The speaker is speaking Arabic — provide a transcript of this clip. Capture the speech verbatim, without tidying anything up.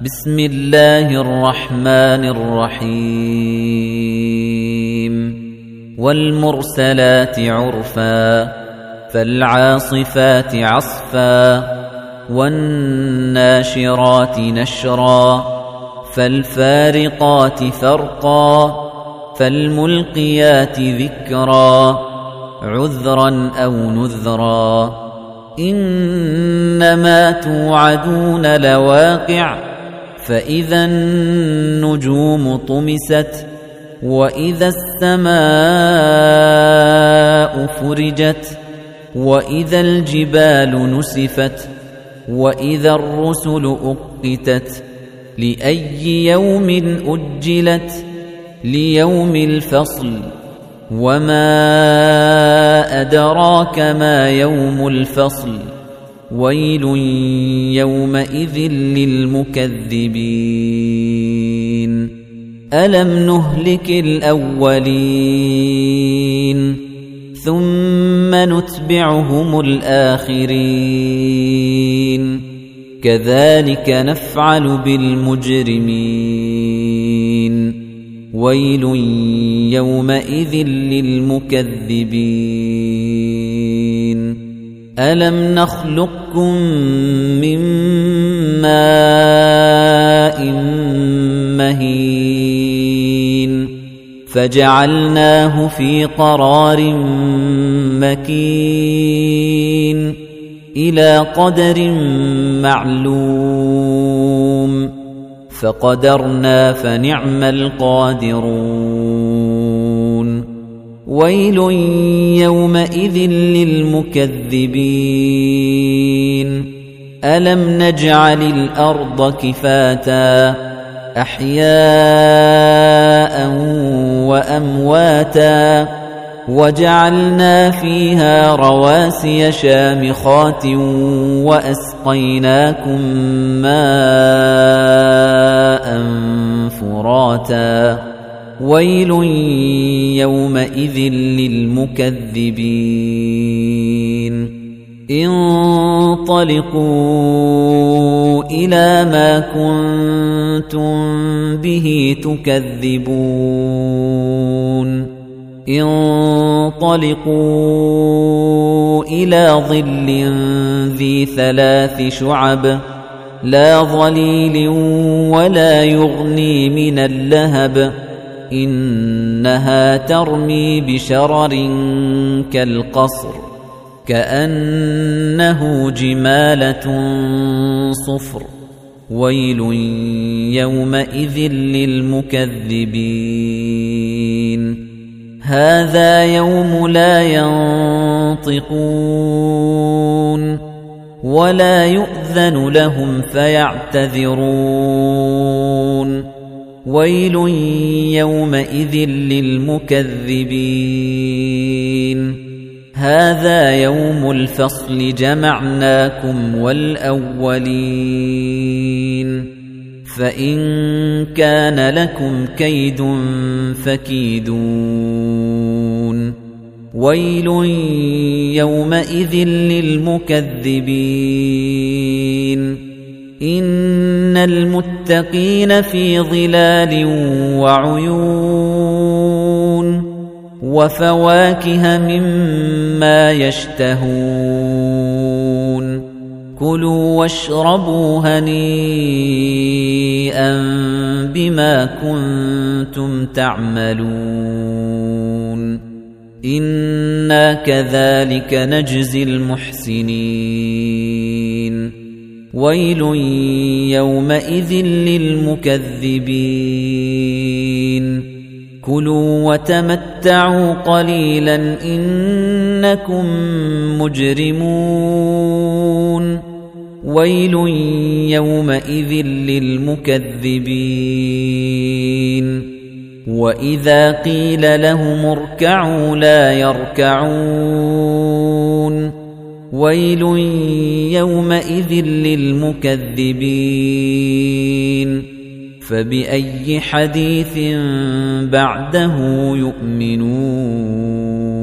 بسم الله الرحمن الرحيم والمرسلات عرفا فالعاصفات عصفا والناشرات نشرا فالفارقات فرقا فالملقيات ذكرا عذرا أو نذرا إنما توعدون لواقع فإذا النجوم طمست وإذا السماء فرجت وإذا الجبال نسفت وإذا الرسل أقتت لأي يوم أجلت ليوم الفصل وما أدراك ما يوم الفصل ويل يومئذ للمكذبين ألم نهلك الأولين ثم نتبعهم الآخرين كذلك نفعل بالمجرمين ويل يومئذ للمكذبين ألم نخلقكم من ماء مهين فجعلناه في قرار مكين إلى قدر معلوم فقدرنا فنعم القادرون ويل يومئذ للمكذبين ألم نجعل الأرض كفاتا أحياء وأمواتا وجعلنا فيها رواسي شامخات وأسقيناكم ماء فراتا ويل يومئذ للمكذبين انطلقوا إلى ما كنتم به تكذبون انطلقوا إلى ظل ذي ثلاث شعب لا ظليل ولا يغني من اللهب إنها ترمي بشرر كالقصر كأنه جمالة صفر ويل يومئذ للمكذبين هذا يوم لا ينطقون ولا يؤذن لهم فيعتذرون ويل يومئذ للمكذبين هذا يوم الفصل جمعناكم والأولين فإن كان لكم كيد فكيدون ويل يومئذ للمكذبين إن المتقين في ظلال وعيون وفواكه مما يشتهون كلوا واشربوا هنيئا بما كنتم تعملون إنا كذلك نجزي المحسنين ويل يومئذ للمكذبين كلوا وتمتعوا قليلا إنكم مجرمون ويل يومئذ للمكذبين وإذا قيل لهم اركعوا لا يركعون ويل يومئذ للمكذبين فبأي حديث بعده يؤمنون